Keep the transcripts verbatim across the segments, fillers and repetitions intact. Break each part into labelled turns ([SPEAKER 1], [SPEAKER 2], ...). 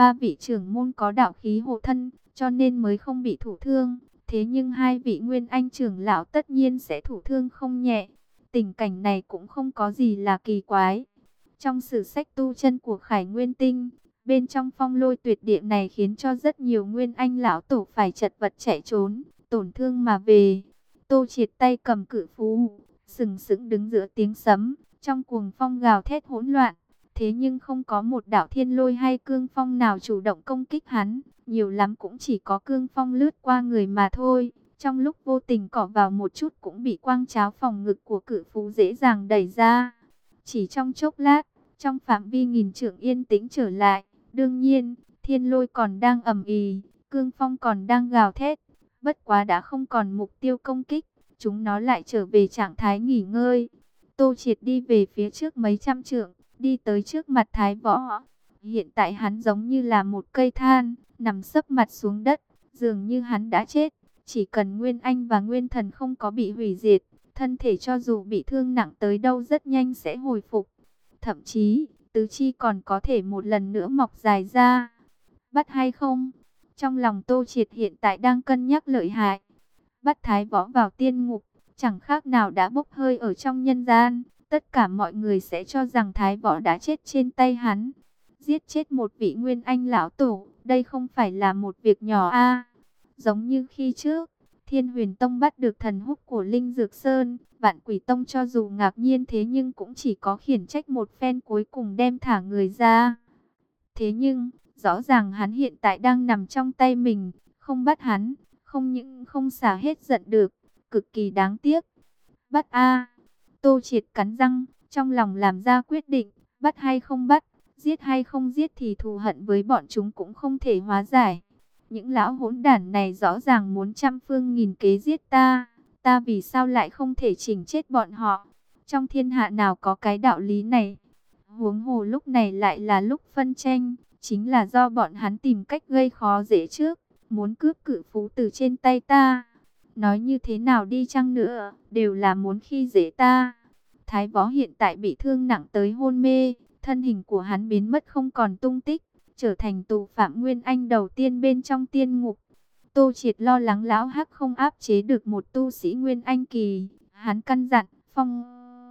[SPEAKER 1] Ba vị trưởng môn có đạo khí hộ thân, cho nên mới không bị thủ thương. Thế nhưng hai vị Nguyên Anh trưởng lão tất nhiên sẽ thủ thương không nhẹ. Tình cảnh này cũng không có gì là kỳ quái. Trong sử sách tu chân của Khải Nguyên Tinh, bên trong phong lôi tuyệt địa này khiến cho rất nhiều Nguyên Anh lão tổ phải chật vật chạy trốn, tổn thương mà về. Tô Triệt tay cầm cự phú, sừng sững đứng giữa tiếng sấm, trong cuồng phong gào thét hỗn loạn. Thế nhưng không có một đạo thiên lôi hay cương phong nào chủ động công kích hắn, nhiều lắm cũng chỉ có cương phong lướt qua người mà thôi. Trong lúc vô tình cọ vào một chút cũng bị quang cháo phòng ngực của cự phú dễ dàng đẩy ra. Chỉ trong chốc lát, trong phạm vi nghìn trượng yên tĩnh trở lại. Đương nhiên, thiên lôi còn đang ầm ĩ, cương phong còn đang gào thét. Bất quá đã không còn mục tiêu công kích, chúng nó lại trở về trạng thái nghỉ ngơi. Tô Triệt đi về phía trước mấy trăm trượng, đi tới trước mặt Thái Võ. Hiện tại hắn giống như là một cây than, nằm sấp mặt xuống đất, dường như hắn đã chết. Chỉ cần Nguyên Anh và Nguyên Thần không có bị hủy diệt, thân thể cho dù bị thương nặng tới đâu rất nhanh sẽ hồi phục. Thậm chí, tứ chi còn có thể một lần nữa mọc dài ra. Bắt hay không? Trong lòng Tô Triệt hiện tại đang cân nhắc lợi hại. Bắt Thái Võ vào tiên ngục, chẳng khác nào đã bốc hơi ở trong nhân gian. Tất cả mọi người sẽ cho rằng Thái Võ đã chết trên tay hắn. Giết chết một vị Nguyên Anh lão tổ, đây không phải là một việc nhỏ a. Giống như khi trước, Thiên Huyền Tông bắt được thần húc của Linh Dược Sơn, Vạn Quỷ Tông cho dù ngạc nhiên thế nhưng cũng chỉ có khiển trách một phen cuối cùng đem thả người ra. Thế nhưng, rõ ràng hắn hiện tại đang nằm trong tay mình, không bắt hắn, không những không xả hết giận được, cực kỳ đáng tiếc. Bắt a. Tô Triệt cắn răng, trong lòng làm ra quyết định, bắt hay không bắt, giết hay không giết thì thù hận với bọn chúng cũng không thể hóa giải. Những lão hỗn đản này rõ ràng muốn trăm phương nghìn kế giết ta, ta vì sao lại không thể chỉnh chết bọn họ? Trong thiên hạ nào có cái đạo lý này? Huống hồ lúc này lại là lúc phân tranh, chính là do bọn hắn tìm cách gây khó dễ trước, muốn cướp cự phú từ trên tay ta. Nói như thế nào đi chăng nữa, đều là muốn khi dễ ta. Thái Võ hiện tại bị thương nặng tới hôn mê, thân hình của hắn biến mất không còn tung tích, trở thành tù phạm Nguyên Anh đầu tiên bên trong tiên ngục. Tô Triệt lo lắng lão hắc không áp chế được một tu sĩ Nguyên Anh kỳ, hắn căn dặn phong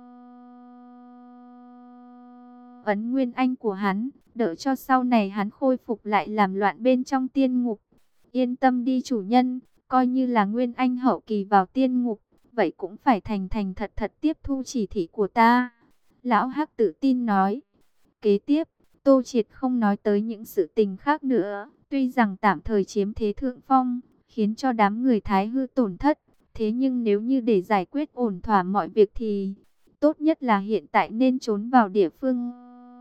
[SPEAKER 1] ấn Nguyên Anh của hắn, đợi cho sau này hắn khôi phục lại làm loạn bên trong tiên ngục. Yên tâm đi chủ nhân, coi như là Nguyên Anh hậu kỳ vào tiên ngục, vậy cũng phải thành thành thật thật tiếp thu chỉ thị của ta. Lão hắc tự tin nói. Kế tiếp, Tô Triệt không nói tới những sự tình khác nữa. Tuy rằng tạm thời chiếm thế thượng phong, khiến cho đám người Thái hư tổn thất. Thế nhưng nếu như để giải quyết ổn thỏa mọi việc thì tốt nhất là hiện tại nên trốn vào địa phương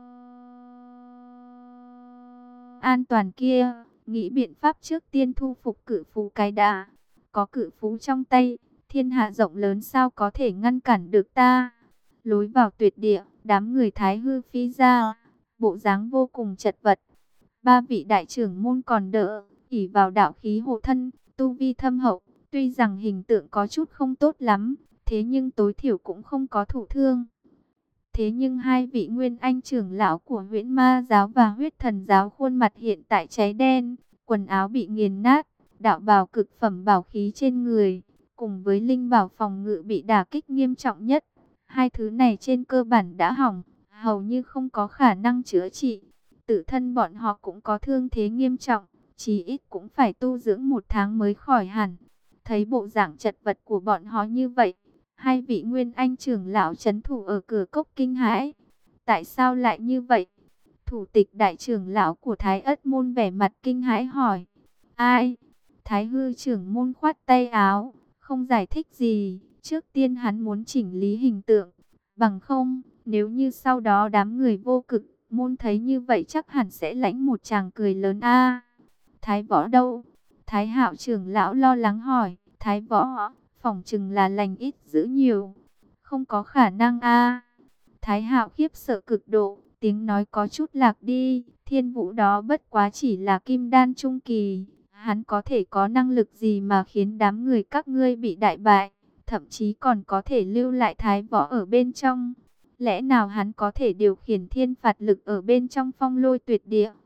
[SPEAKER 1] an toàn kia. Nghĩ biện pháp trước tiên thu phục cự phú cái đã. Có cự phú trong tay, thiên hạ rộng lớn sao có thể ngăn cản được ta. Lối vào tuyệt địa, đám người Thái hư phi ra, bộ dáng vô cùng chật vật. Ba vị đại trưởng môn còn đỡ, ỷ vào đạo khí hộ thân, tu vi thâm hậu. Tuy rằng hình tượng có chút không tốt lắm, thế nhưng tối thiểu cũng không có thụ thương. Thế nhưng hai vị Nguyên Anh trưởng lão của Huyễn Ma giáo và Huyết Thần giáo khuôn mặt hiện tại cháy đen, quần áo bị nghiền nát, đạo bào cực phẩm bảo khí trên người, cùng với linh bảo phòng ngự bị đả kích nghiêm trọng nhất. Hai thứ này trên cơ bản đã hỏng, hầu như không có khả năng chữa trị. Tự thân bọn họ cũng có thương thế nghiêm trọng, chí ít cũng phải tu dưỡng một tháng mới khỏi hẳn. Thấy bộ dạng chật vật của bọn họ như vậy, hai vị Nguyên Anh trưởng lão trấn thủ ở cửa cốc kinh hãi. Tại sao lại như vậy? Thủ tịch đại trưởng lão của Thái Ất môn vẻ mặt kinh hãi hỏi. Ai? Thái hư trưởng môn khoát tay áo, không giải thích gì. Trước tiên hắn muốn chỉnh lý hình tượng. Bằng không, nếu như sau đó đám người vô cực môn thấy như vậy chắc hẳn sẽ lãnh một tràng cười lớn a. Thái Võ đâu? Thái Hạo trưởng lão lo lắng hỏi. Thái Võ, phỏng chừng là lành ít dữ nhiều. Không có khả năng a. Thái Hạo khiếp sợ cực độ, tiếng nói có chút lạc đi. Thiên Vũ đó bất quá chỉ là kim đan trung kỳ. Hắn có thể có năng lực gì mà khiến đám người các ngươi bị đại bại, thậm chí còn có thể lưu lại Thái Võ ở bên trong. Lẽ nào hắn có thể điều khiển thiên phạt lực ở bên trong phong lôi tuyệt địa?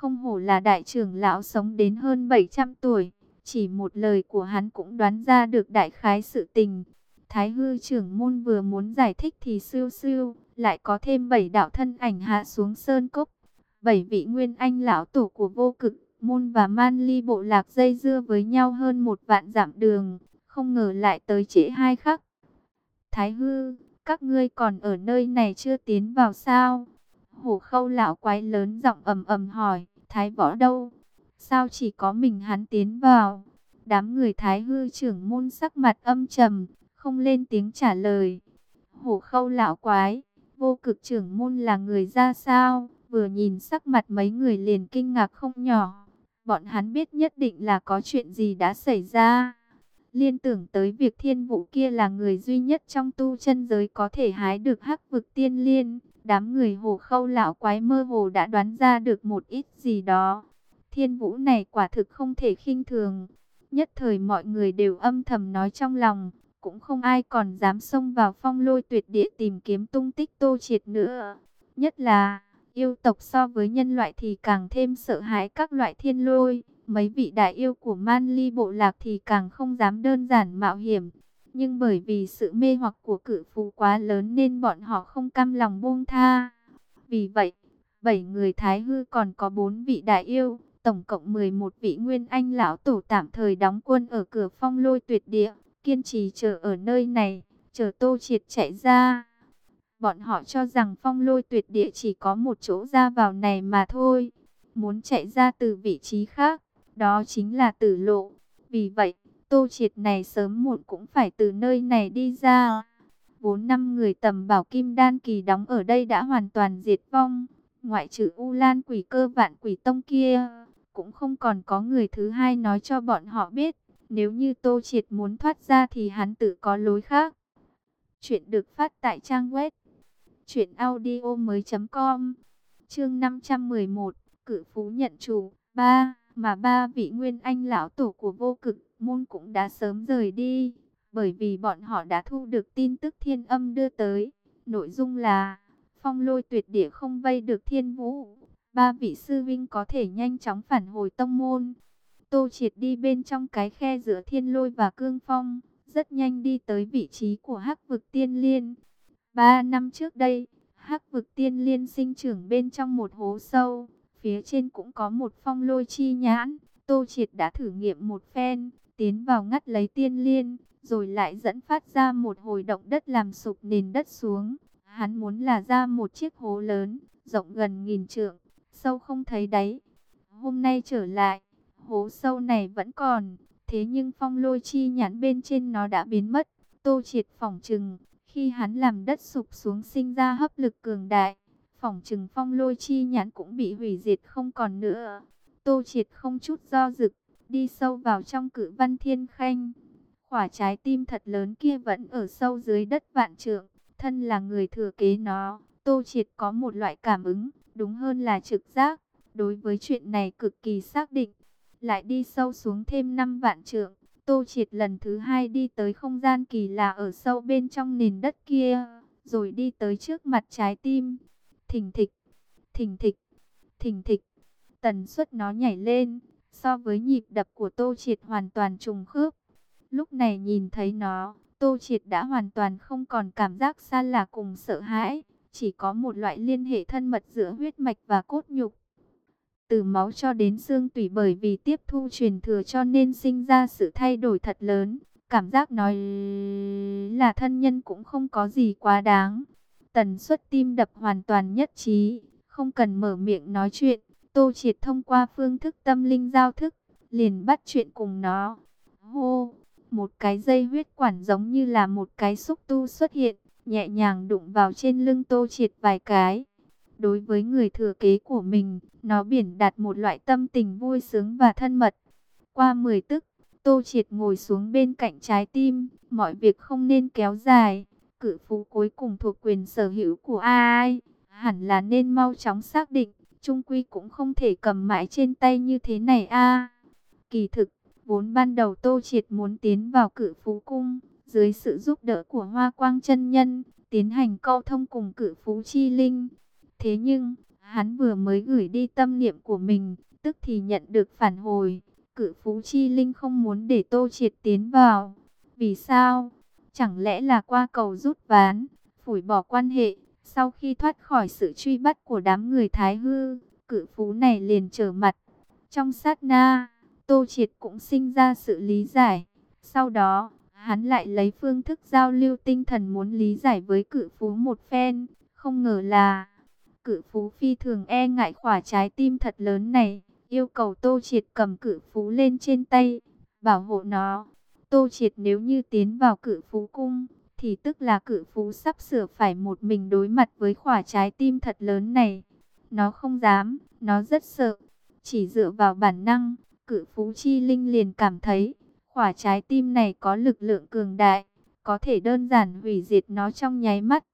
[SPEAKER 1] Không hổ là đại trưởng lão sống đến hơn bảy trăm tuổi, chỉ một lời của hắn cũng đoán ra được đại khái sự tình. Thái hư trưởng môn vừa muốn giải thích thì siêu siêu, lại có thêm bảy đạo thân ảnh hạ xuống sơn cốc. Bảy vị nguyên anh lão tổ của vô cực môn và man ly bộ lạc dây dưa với nhau hơn một vạn dặm đường, không ngờ lại tới trễ hai khắc. Thái hư, các ngươi còn ở nơi này chưa tiến vào sao? Hổ khâu lão quái lớn giọng ầm ầm hỏi, Thái võ đâu? Sao chỉ có mình hắn tiến vào? Đám người Thái hư trưởng môn sắc mặt âm trầm, không lên tiếng trả lời. Hổ khâu lão quái, vô cực trưởng môn là người ra sao? Vừa nhìn sắc mặt mấy người liền kinh ngạc không nhỏ. Bọn hắn biết nhất định là có chuyện gì đã xảy ra. Liên tưởng tới việc thiên vũ kia là người duy nhất trong tu chân giới có thể hái được hắc vực tiên liên. Đám người Hồ khâu lão quái mơ hồ đã đoán ra được một ít gì đó. Thiên vũ này quả thực không thể khinh thường. Nhất thời mọi người đều âm thầm nói trong lòng. Cũng không ai còn dám xông vào phong lôi tuyệt địa tìm kiếm tung tích Tô Triệt nữa. Nhất là yêu tộc so với nhân loại thì càng thêm sợ hãi các loại thiên lôi. Mấy vị đại yêu của man ly bộ lạc thì càng không dám đơn giản mạo hiểm. Nhưng bởi vì sự mê hoặc của cự phú quá lớn nên bọn họ không cam lòng buông tha. Vì vậy, bảy người Thái hư còn có bốn vị đại yêu, tổng cộng mười một vị nguyên anh lão tổ tạm thời đóng quân ở cửa phong lôi tuyệt địa, kiên trì chờ ở nơi này, chờ Tô Triệt chạy ra. Bọn họ cho rằng phong lôi tuyệt địa chỉ có một chỗ ra vào này mà thôi. Muốn chạy ra từ vị trí khác, đó chính là tử lộ. Vì vậy, Tô Triệt này sớm muộn cũng phải từ nơi này đi ra. Bốn năm người tầm bảo kim đan kỳ đóng ở đây đã hoàn toàn diệt vong. Ngoại trừ U Lan quỷ cơ vạn quỷ tông kia, cũng không còn có người thứ hai nói cho bọn họ biết. Nếu như Tô Triệt muốn thoát ra thì hắn tự có lối khác. Chuyện được phát tại trang web truyện audio mới chấm com. Chương năm trăm mười một, cự phú nhận chủ. Ba, mà ba vị nguyên anh lão tổ của vô cực môn cũng đã sớm rời đi, bởi vì bọn họ đã thu được tin tức thiên âm đưa tới. Nội dung là phong lôi tuyệt địa không vây được thiên vũ, ba vị sư vinh có thể nhanh chóng phản hồi tông môn. Tô Triệt đi bên trong cái khe giữa thiên lôi và cương phong, rất nhanh đi tới vị trí của hắc vực tiên liên. Ba năm trước đây, hắc vực tiên liên sinh trưởng bên trong một hố sâu, phía trên cũng có một phong lôi chi nhãn. Tô Triệt đã thử nghiệm một phen, tiến vào ngắt lấy tiên liên, rồi lại dẫn phát ra một hồi động đất làm sụp nền đất xuống. Hắn muốn là ra một chiếc hố lớn, rộng gần nghìn trượng, sâu không thấy đáy. Hôm nay trở lại, hố sâu này vẫn còn, thế nhưng phong lôi chi nhãn bên trên nó đã biến mất. Tô Triệt phỏng chừng, khi hắn làm đất sụp xuống sinh ra hấp lực cường đại, phỏng chừng phong lôi chi nhãn cũng bị hủy diệt không còn nữa. Tô Triệt không chút do dự, đi sâu vào trong cự văn thiên khanh. Quả trái tim thật lớn kia vẫn ở sâu dưới đất vạn trượng. Thân là người thừa kế nó, Tô Triệt có một loại cảm ứng, đúng hơn là trực giác. Đối với chuyện này cực kỳ xác định. Lại đi sâu xuống thêm năm vạn trượng, Tô Triệt lần thứ hai đi tới không gian kỳ lạ ở sâu bên trong nền đất kia, rồi đi tới trước mặt trái tim. Thình thịch, thình thịch, thình thịch, tần suất nó nhảy lên, so với nhịp đập của Tô Triệt hoàn toàn trùng khớp. Lúc này nhìn thấy nó, Tô Triệt đã hoàn toàn không còn cảm giác xa lạ cùng sợ hãi, chỉ có một loại liên hệ thân mật giữa huyết mạch và cốt nhục. Từ máu cho đến xương tủy, bởi vì tiếp thu truyền thừa cho nên sinh ra sự thay đổi thật lớn. Cảm giác nói là thân nhân cũng không có gì quá đáng. Tần suất tim đập hoàn toàn nhất trí, không cần mở miệng nói chuyện. Tô Triệt thông qua phương thức tâm linh giao thức, liền bắt chuyện cùng nó. Hô, một cái dây huyết quản giống như là một cái xúc tu xuất hiện, nhẹ nhàng đụng vào trên lưng Tô Triệt vài cái. Đối với người thừa kế của mình, nó biển đạt một loại tâm tình vui sướng và thân mật. Qua mười tức, Tô Triệt ngồi xuống bên cạnh trái tim. Mọi việc không nên kéo dài. Cự phú cuối cùng thuộc quyền sở hữu của ai? Hẳn là nên mau chóng xác định. Trung quy cũng không thể cầm mãi trên tay như thế này a. Kỳ thực, vốn ban đầu Tô Triệt muốn tiến vào cự phú cung, dưới sự giúp đỡ của Hoa Quang chân nhân, tiến hành câu thông cùng cự phú chi linh. Thế nhưng, Hắn vừa mới gửi đi tâm niệm của mình, tức thì nhận được phản hồi. Cự phú chi linh không muốn để Tô Triệt tiến vào. Vì sao? Chẳng lẽ là qua cầu rút ván, phủi bỏ quan hệ? Sau khi thoát khỏi sự truy bắt của đám người Thái Hư, cự phú này liền trở mặt. Trong sát na, Tô Triệt cũng sinh ra sự lý giải. Sau đó, hắn lại lấy phương thức giao lưu tinh thần muốn lý giải với cự phú một phen. Không ngờ là cự phú phi thường e ngại khỏa trái tim thật lớn này, yêu cầu Tô Triệt cầm cự phú lên trên tay, bảo hộ nó. Tô Triệt nếu như tiến vào cự phú cung, thì tức là cự phú sắp sửa phải một mình đối mặt với khỏa trái tim thật lớn này. Nó không dám, nó rất sợ. Chỉ dựa vào bản năng, cự phú chi linh liền cảm thấy khỏa trái tim này có lực lượng cường đại, có thể đơn giản hủy diệt nó trong nháy mắt.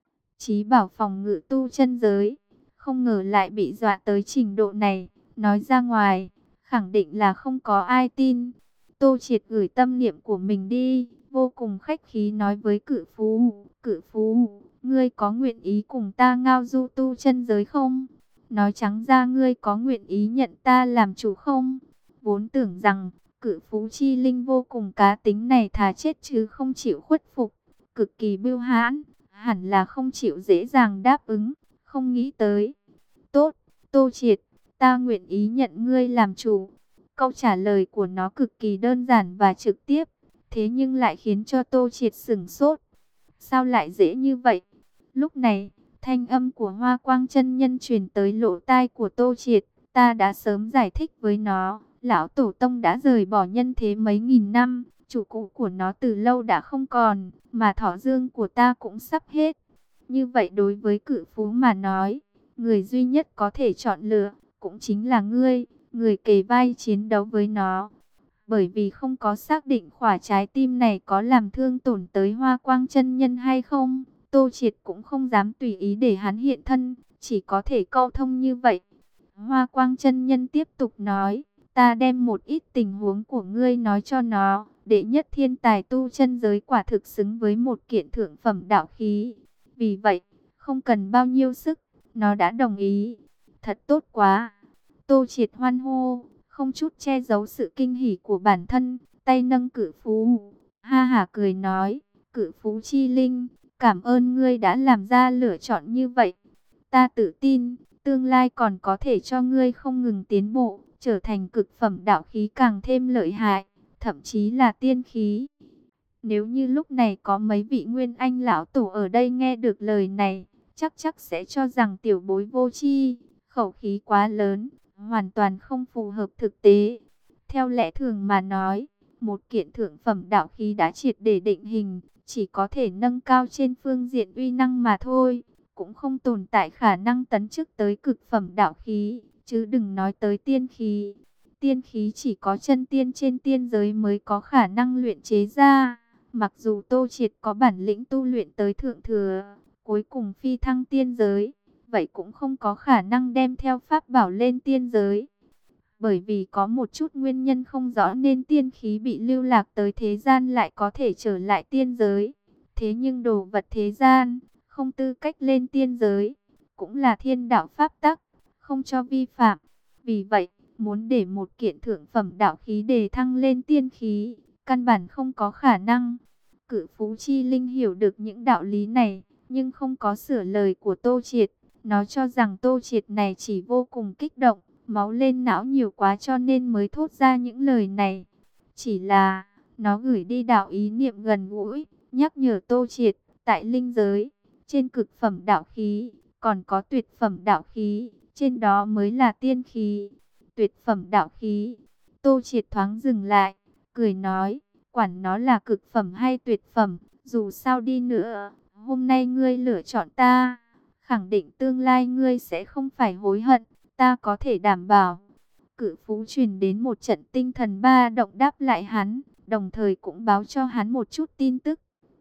[SPEAKER 1] Chí bảo phòng ngự tu chân giới, không ngờ lại bị dọa tới trình độ này, nói ra ngoài, khẳng định là không có ai tin. Tô Triệt gửi tâm niệm của mình đi, vô cùng khách khí nói với cự phú, cự phú, ngươi có nguyện ý cùng ta ngao du tu chân giới không? Nói trắng ra ngươi có nguyện ý nhận ta làm chủ không? Vốn tưởng rằng, cự phú chi linh vô cùng cá tính này thà chết chứ không chịu khuất phục, cực kỳ bưu hãn, hẳn là không chịu dễ dàng đáp ứng, không nghĩ tới. Tốt, Tô Triệt, ta nguyện ý nhận ngươi làm chủ. Câu trả lời của nó cực kỳ đơn giản và trực tiếp, thế nhưng lại khiến cho Tô Triệt sửng sốt. Sao lại dễ như vậy? Lúc này, thanh âm của Hoa Quang chân nhân truyền tới lỗ tai của Tô Triệt. Ta đã sớm giải thích với nó, lão tổ tông đã rời bỏ nhân thế mấy nghìn năm, chủ cũ của nó từ lâu đã không còn, mà thọ dương của ta cũng sắp hết. Như vậy đối với cự phú mà nói, người duy nhất có thể chọn lựa, cũng chính là ngươi, người kề vai chiến đấu với nó. Bởi vì không có xác định khỏa trái tim này có làm thương tổn tới Hoa Quang chân nhân hay không, Tô Triệt cũng không dám tùy ý để hắn hiện thân, chỉ có thể câu thông như vậy. Hoa Quang chân nhân tiếp tục nói, ta đem một ít tình huống của ngươi nói cho nó, đệ nhất thiên tài tu chân giới quả thực xứng với một kiện thượng phẩm đạo khí. Vì vậy, không cần bao nhiêu sức, nó đã đồng ý. Thật tốt quá. Tô Triệt hoan hô, không chút che giấu sự kinh hỉ của bản thân, tay nâng cự phú. Ha hả cười nói, cự phú chi linh, cảm ơn ngươi đã làm ra lựa chọn như vậy. Ta tự tin, tương lai còn có thể cho ngươi không ngừng tiến bộ, trở thành cực phẩm đạo khí càng thêm lợi hại, thậm chí là tiên khí. Nếu như lúc này có mấy vị nguyên anh lão tổ ở đây nghe được lời này, chắc chắc sẽ cho rằng tiểu bối vô tri, khẩu khí quá lớn, hoàn toàn không phù hợp thực tế. Theo lẽ thường mà nói, một kiện thượng phẩm đạo khí đã triệt để định hình, chỉ có thể nâng cao trên phương diện uy năng mà thôi, cũng không tồn tại khả năng tấn chức tới cực phẩm đạo khí, chứ đừng nói tới tiên khí. Tiên khí chỉ có chân tiên trên tiên giới mới có khả năng luyện chế ra. Mặc dù Tô Triệt có bản lĩnh tu luyện tới thượng thừa, cuối cùng phi thăng tiên giới, vậy cũng không có khả năng đem theo pháp bảo lên tiên giới. Bởi vì có một chút nguyên nhân không rõ nên tiên khí bị lưu lạc tới thế gian lại có thể trở lại tiên giới. Thế nhưng đồ vật thế gian, không tư cách lên tiên giới, cũng là thiên đạo pháp tắc, không cho vi phạm. Vì vậy, muốn để một kiện thượng phẩm đạo khí đề thăng lên tiên khí, căn bản không có khả năng. Cự phú chi linh hiểu được những đạo lý này, nhưng không có sửa lời của Tô Triệt. Nó cho rằng Tô Triệt này chỉ vô cùng kích động, máu lên não nhiều quá cho nên mới thốt ra những lời này. Chỉ là, nó gửi đi đạo ý niệm gần gũi, nhắc nhở Tô Triệt, tại linh giới, trên cực phẩm đạo khí, còn có tuyệt phẩm đạo khí, trên đó mới là tiên khí. Tuyệt phẩm đạo khí, Tô Triệt thoáng dừng lại, cười nói, quản nó là cực phẩm hay tuyệt phẩm, dù sao đi nữa, hôm nay ngươi lựa chọn ta, khẳng định tương lai ngươi sẽ không phải hối hận, ta có thể đảm bảo. Cự phú truyền đến một trận tinh thần ba động đáp lại hắn, đồng thời cũng báo cho hắn một chút tin tức.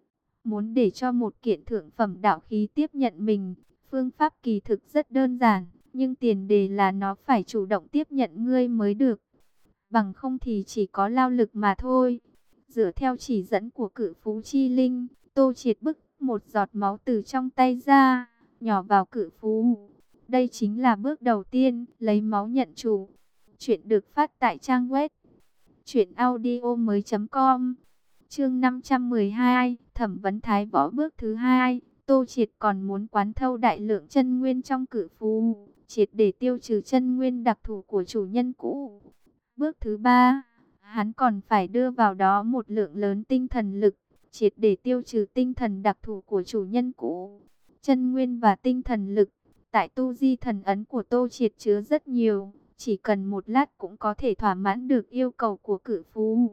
[SPEAKER 1] Muốn để cho một kiện thượng phẩm đạo khí tiếp nhận mình, phương pháp kỳ thực rất đơn giản, nhưng tiền đề là nó phải chủ động tiếp nhận ngươi mới được. Bằng không thì chỉ có lao lực mà thôi. Dựa theo chỉ dẫn của cự phú chi linh, Tô Triệt bức một giọt máu từ trong tay ra, nhỏ vào cự phú. Đây chính là bước đầu tiên, lấy máu nhận chủ. Chuyện được phát tại trang web truyện audio mới chấm com. Chương năm trăm mười hai, thẩm vấn thái võ bước thứ hai. Tô Triệt còn muốn quán thâu đại lượng chân nguyên trong cự phú, triệt để tiêu trừ chân nguyên đặc thù của chủ nhân cũ. Bước thứ ba, hắn còn phải đưa vào đó một lượng lớn tinh thần lực, triệt để tiêu trừ tinh thần đặc thù của chủ nhân cũ. Chân nguyên và tinh thần lực, tại tu di thần ấn của Tô Triệt chứa rất nhiều, chỉ cần một lát cũng có thể thỏa mãn được yêu cầu của cự phú.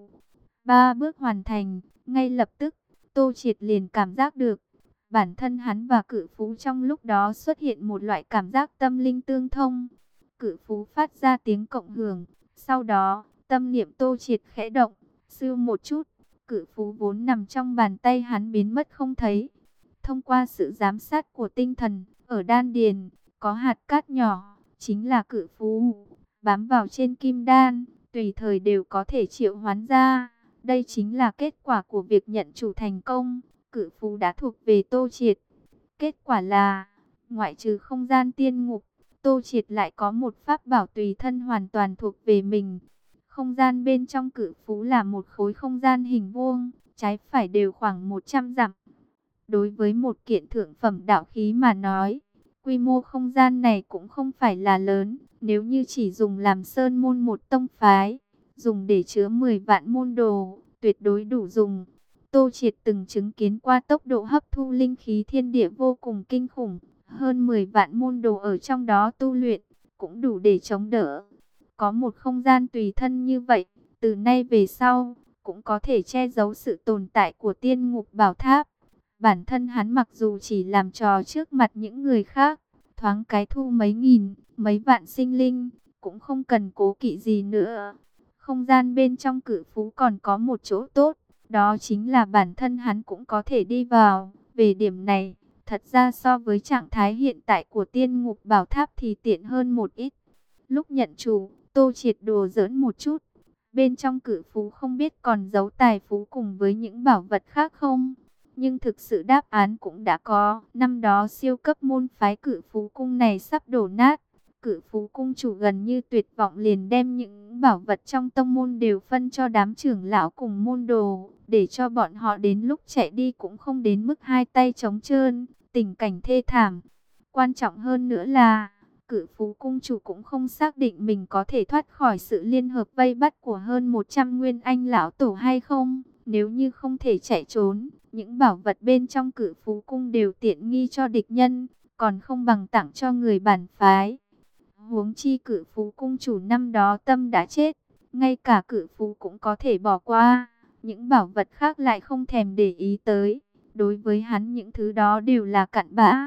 [SPEAKER 1] Ba bước hoàn thành, ngay lập tức, Tô Triệt liền cảm giác được, bản thân hắn và cự phú trong lúc đó xuất hiện một loại cảm giác tâm linh tương thông. Cự phú phát ra tiếng cộng hưởng, sau đó, tâm niệm Tô Triệt khẽ động, sưu một chút, cự phú vốn nằm trong bàn tay hắn biến mất không thấy. Thông qua sự giám sát của tinh thần, ở đan điền, có hạt cát nhỏ, chính là cự phú, bám vào trên kim đan, tùy thời đều có thể triệu hoán ra. Đây chính là kết quả của việc nhận chủ thành công, cự phú đã thuộc về Tô Triệt. Kết quả là, ngoại trừ không gian tiên ngục, Tô Triệt lại có một pháp bảo tùy thân hoàn toàn thuộc về mình. Không gian bên trong cự phú là một khối không gian hình vuông, trái phải đều khoảng một trăm dặm. Đối với một kiện thượng phẩm đạo khí mà nói, quy mô không gian này cũng không phải là lớn. Nếu như chỉ dùng làm sơn môn một tông phái, dùng để chứa mười vạn môn đồ, tuyệt đối đủ dùng. Tô Triệt từng chứng kiến qua tốc độ hấp thu linh khí thiên địa vô cùng kinh khủng. Hơn mười vạn môn đồ ở trong đó tu luyện, cũng đủ để chống đỡ. Có một không gian tùy thân như vậy, từ nay về sau, cũng có thể che giấu sự tồn tại của tiên ngục bảo tháp. Bản thân hắn mặc dù chỉ làm trò trước mặt những người khác, thoáng cái thu mấy nghìn, mấy vạn sinh linh, cũng không cần cố kỵ gì nữa. Không gian bên trong cự phú còn có một chỗ tốt, đó chính là bản thân hắn cũng có thể đi vào. Về điểm này, thật ra so với trạng thái hiện tại của tiên ngục bảo tháp thì tiện hơn một ít. Lúc nhận chủ, Tô Triệt đùa giỡn một chút. Bên trong cự phú không biết còn giấu tài phú cùng với những bảo vật khác không? Nhưng thực sự đáp án cũng đã có. Năm đó siêu cấp môn phái cự phú cung này sắp đổ nát. Cự phú cung chủ gần như tuyệt vọng liền đem những bảo vật trong tông môn đều phân cho đám trưởng lão cùng môn đồ, để cho bọn họ đến lúc chạy đi cũng không đến mức hai tay trống trơn, tình cảnh thê thảm. Quan trọng hơn nữa là, cự phú cung chủ cũng không xác định mình có thể thoát khỏi sự liên hợp vây bắt của hơn một trăm nguyên anh lão tổ hay không. Nếu như không thể chạy trốn, những bảo vật bên trong cự phú cung đều tiện nghi cho địch nhân, còn không bằng tặng cho người bản phái. Huống chi cự phú cung chủ năm đó tâm đã chết, ngay cả cự phú cũng có thể bỏ qua, những bảo vật khác lại không thèm để ý tới. Đối với hắn những thứ đó đều là cặn bã.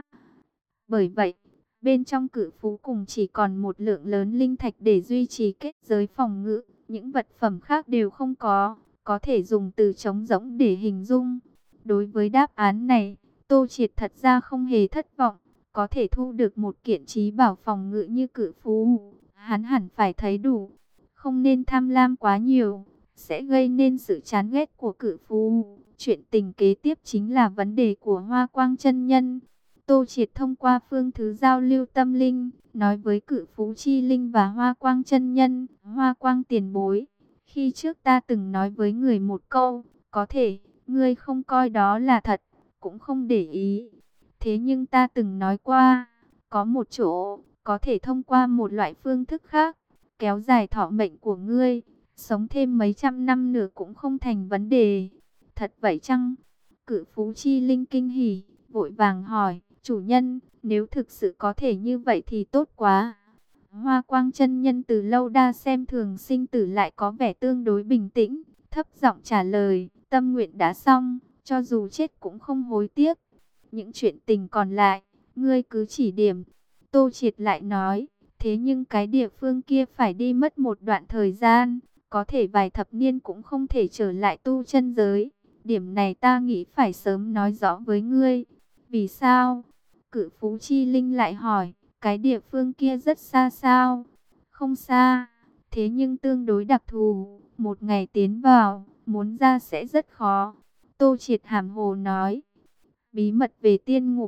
[SPEAKER 1] Bởi vậy, bên trong cự phú cùng chỉ còn một lượng lớn linh thạch để duy trì kết giới phòng ngự, những vật phẩm khác đều không có, có thể dùng từ trống rỗng để hình dung. Đối với đáp án này, Tô Triệt thật ra không hề thất vọng. Có thể thu được một kiện trí bảo phòng ngự như cự phú, hắn hẳn phải thấy đủ. Không nên tham lam quá nhiều, sẽ gây nên sự chán ghét của cự phú. Chuyện tình kế tiếp chính là vấn đề của Hoa Quang chân nhân. Tô Triệt thông qua phương thứ giao lưu tâm linh, nói với cự phú chi linh và Hoa Quang chân nhân. Hoa Quang tiền bối, khi trước ta từng nói với người một câu, có thể, ngươi không coi đó là thật, cũng không để ý. Thế nhưng ta từng nói qua, có một chỗ, có thể thông qua một loại phương thức khác, kéo dài thọ mệnh của ngươi, sống thêm mấy trăm năm nữa cũng không thành vấn đề. Thật vậy chăng? Cự phú chi linh kinh hỉ, vội vàng hỏi, chủ nhân, nếu thực sự có thể như vậy thì tốt quá. Hoa Quang chân nhân từ lâu đa xem thường sinh tử lại có vẻ tương đối bình tĩnh, thấp giọng trả lời, tâm nguyện đã xong, cho dù chết cũng không hối tiếc. Những chuyện tình còn lại, ngươi cứ chỉ điểm. Tô Triệt lại nói, thế nhưng cái địa phương kia phải đi mất một đoạn thời gian, có thể vài thập niên cũng không thể trở lại tu chân giới. Điểm này ta nghĩ phải sớm nói rõ với ngươi. Vì sao? Cự phú chi linh lại hỏi, cái địa phương kia rất xa sao? Không xa, thế nhưng tương đối đặc thù, một ngày tiến vào, muốn ra sẽ rất khó. Tô Triệt hàm hồ nói. Bí mật về tiên ngục,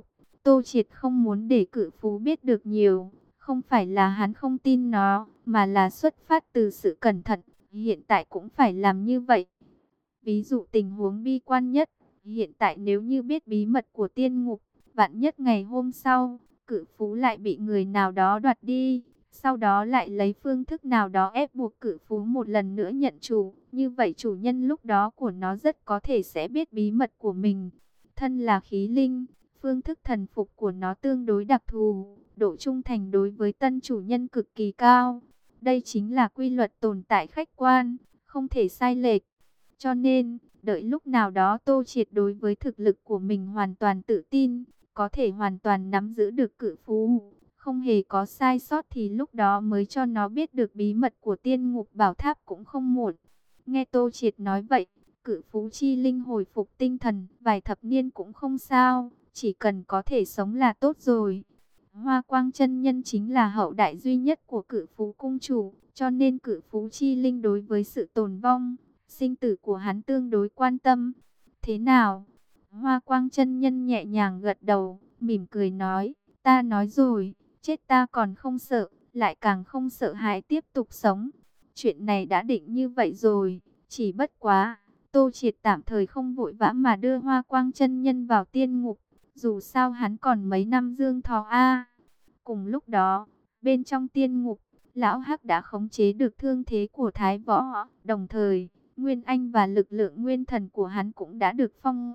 [SPEAKER 1] Tô Triệt không muốn để Cự Phú biết được nhiều, không phải là hắn không tin nó, mà là xuất phát từ sự cẩn thận, hiện tại cũng phải làm như vậy. Ví dụ tình huống bi quan nhất, hiện tại nếu như biết bí mật của tiên ngục, vạn nhất ngày hôm sau, Cự Phú lại bị người nào đó đoạt đi, sau đó lại lấy phương thức nào đó ép buộc Cự Phú một lần nữa nhận chủ, như vậy chủ nhân lúc đó của nó rất có thể sẽ biết bí mật của mình. Thân là khí linh, phương thức thần phục của nó tương đối đặc thù, độ trung thành đối với tân chủ nhân cực kỳ cao. Đây chính là quy luật tồn tại khách quan, không thể sai lệch. Cho nên, đợi lúc nào đó Tô Triệt đối với thực lực của mình hoàn toàn tự tin, có thể hoàn toàn nắm giữ được Cự Phú, không hề có sai sót thì lúc đó mới cho nó biết được bí mật của tiên ngục bảo tháp cũng không muộn. Nghe Tô Triệt nói vậy, Cự Phú chi linh hồi phục tinh thần, vài thập niên cũng không sao, chỉ cần có thể sống là tốt rồi. Hoa Quang chân nhân chính là hậu đại duy nhất của Cự Phú cung chủ, cho nên Cự Phú chi linh đối với sự tồn vong, sinh tử của hắn tương đối quan tâm. Thế nào? Hoa Quang chân nhân nhẹ nhàng gật đầu, mỉm cười nói, ta nói rồi, chết ta còn không sợ, lại càng không sợ hãi tiếp tục sống. Chuyện này đã định như vậy rồi, chỉ bất quá, Tô Triệt tạm thời không vội vã mà đưa Hoa Quang chân nhân vào tiên ngục, dù sao hắn còn mấy năm dương thọ a. Cùng lúc đó, bên trong tiên ngục, Lão Hắc đã khống chế được thương thế của Thái Võ, đồng thời, Nguyên Anh và lực lượng nguyên thần của hắn cũng đã được phong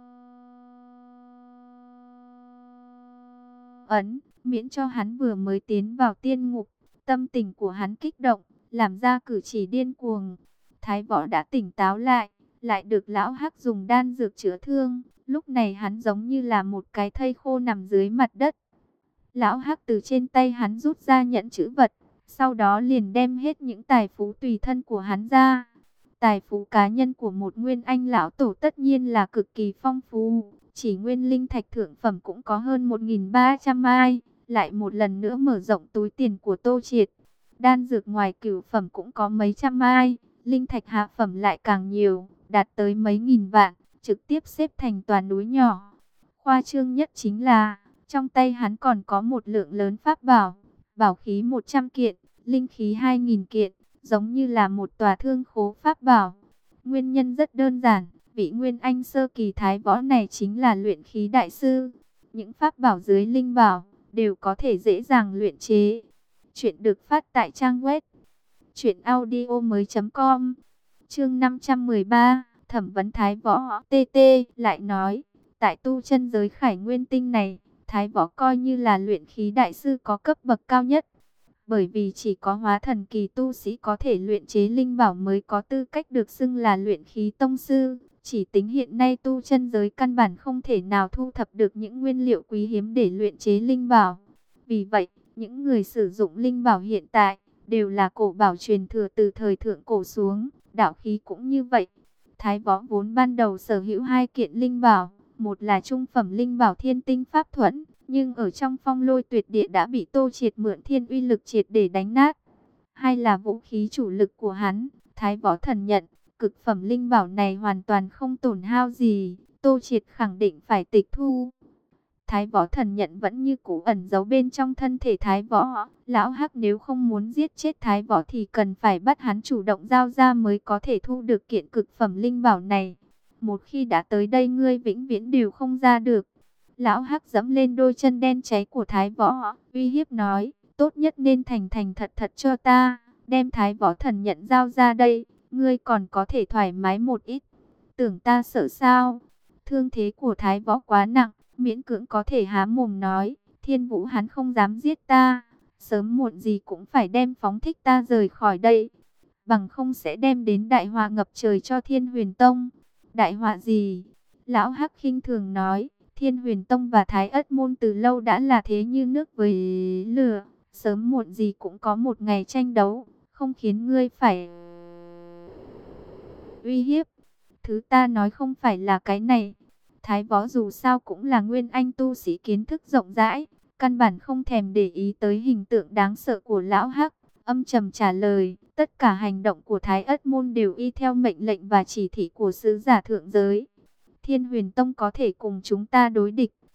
[SPEAKER 1] ấn, miễn cho hắn vừa mới tiến vào tiên ngục, tâm tình của hắn kích động, làm ra cử chỉ điên cuồng. Thái Võ đã tỉnh táo lại, lại được Lão Hắc dùng đan dược chữa thương, lúc này hắn giống như là một cái thây khô nằm dưới mặt đất. Lão Hắc từ trên tay hắn rút ra nhẫn chữ vật, sau đó liền đem hết những tài phú tùy thân của hắn ra. Tài phú cá nhân của một nguyên anh lão tổ tất nhiên là cực kỳ phong phú, chỉ nguyên linh thạch thượng phẩm cũng có hơn một nghìn ba trăm mai, lại một lần nữa mở rộng túi tiền của Tô Triệt. Đan dược ngoài cửu phẩm cũng có mấy trăm mai, linh thạch hạ phẩm lại càng nhiều, đạt tới mấy nghìn vạn, trực tiếp xếp thành toàn núi nhỏ. Khoa trương nhất chính là, trong tay hắn còn có một lượng lớn pháp bảo, bảo khí một trăm kiện, linh khí hai nghìn kiện, giống như là một tòa thương khố pháp bảo. Nguyên nhân rất đơn giản, vị Nguyên Anh sơ kỳ Thái Võ này chính là luyện khí đại sư. Những pháp bảo dưới linh bảo đều có thể dễ dàng luyện chế. Chuyện được phát tại trang web truyện audio mới chấm com. Chương năm trăm mười ba, thẩm vấn Thái Võ. tê tê lại nói, tại tu chân giới Khải Nguyên Tinh này, Thái Võ coi như là luyện khí đại sư có cấp bậc cao nhất. Bởi vì chỉ có hóa thần kỳ tu sĩ có thể luyện chế linh bảo mới có tư cách được xưng là luyện khí tông sư. Chỉ tính hiện nay tu chân giới căn bản không thể nào thu thập được những nguyên liệu quý hiếm để luyện chế linh bảo. Vì vậy, những người sử dụng linh bảo hiện tại đều là cổ bảo truyền thừa từ thời thượng cổ xuống, đạo khí cũng như vậy. Thái Võ vốn ban đầu sở hữu hai kiện linh bảo, một là trung phẩm linh bảo Thiên Tinh Pháp Thuẫn, nhưng ở trong Phong Lôi Tuyệt Địa đã bị Tô Triệt mượn thiên uy lực triệt để đánh nát. Hai là vũ khí chủ lực của hắn, Thái Võ Thần Nhận. Cực phẩm linh bảo này hoàn toàn không tổn hao gì, Tô Triệt khẳng định phải tịch thu. Thái Võ Thần Nhận vẫn như cũ ẩn giấu bên trong thân thể Thái Võ. Lão Hắc nếu không muốn giết chết Thái Võ thì cần phải bắt hắn chủ động giao ra mới có thể thu được kiện cực phẩm linh bảo này. Một khi đã tới đây ngươi vĩnh viễn đều không ra được. Lão Hắc dẫm lên đôi chân đen cháy của Thái Võ, uy hiếp nói, tốt nhất nên thành thành thật thật cho ta, đem Thái Võ Thần Nhận giao ra đây, ngươi còn có thể thoải mái một ít. Tưởng ta sợ sao? Thương thế của Thái Võ quá nặng, miễn cưỡng có thể há mồm nói, Thiên Vũ hắn không dám giết ta, sớm muộn gì cũng phải đem phóng thích ta rời khỏi đây, bằng không sẽ đem đến đại họa ngập trời cho Thiên Huyền Tông. Đại họa gì? Lão Hắc khinh thường nói, Thiên Huyền Tông và Thái Ất Môn từ lâu đã là thế như nước với lửa, sớm muộn gì cũng có một ngày tranh đấu, không khiến ngươi phải uy hiếp. Thứ ta nói không phải là cái này. Thái Võ dù sao cũng là nguyên anh tu sĩ kiến thức rộng rãi, căn bản không thèm để ý tới hình tượng đáng sợ của Lão Hắc, âm trầm trả lời, tất cả hành động của Thái Ất Môn đều y theo mệnh lệnh và chỉ thị của sứ giả thượng giới. Thiên Huyền Tông có thể cùng chúng ta đối địch,